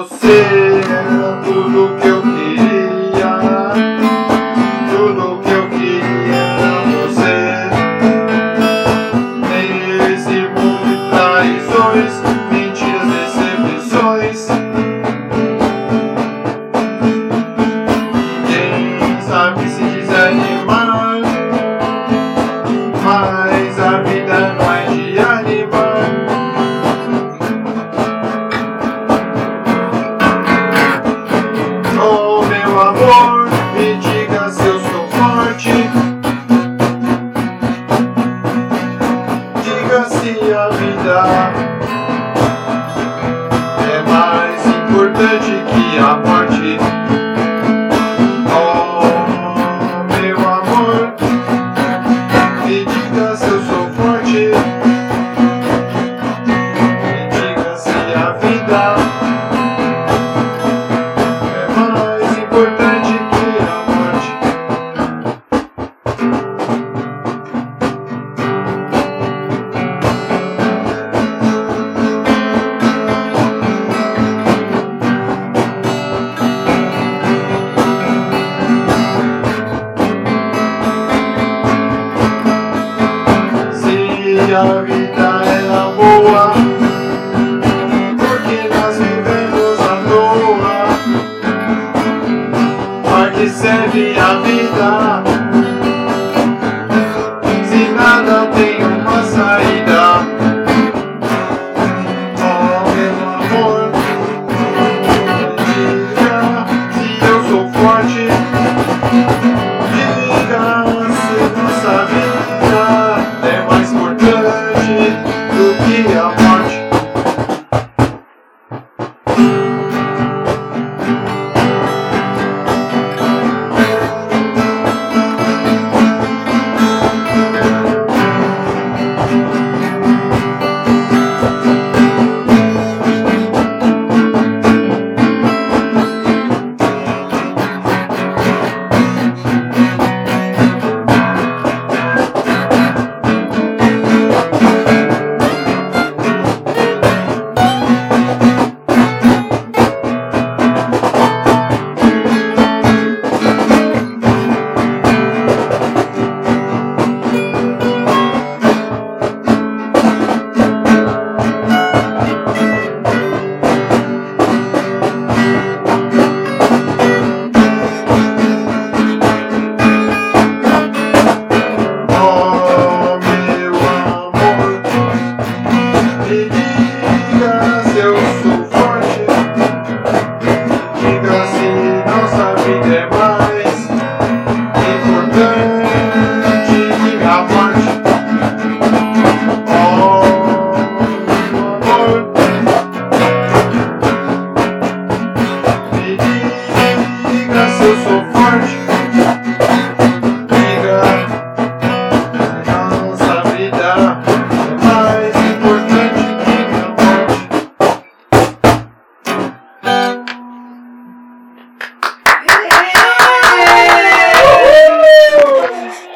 você era tudo que eu queria. Tudo que eu queria era você. Nesse mundo de traições, mentiras, decepções, ninguém sabe se desanimar, mas a vida não é de animar. Oh, meu amor, me diga se eu sou forte. Diga se a vida é mais importante que a morte. Oh, meu amor, me diga se eu sou forte. Me diga se a vida é mais importante que a morte. Se a vida era boa, porque nós vivemos à toa. Para que serve a vida?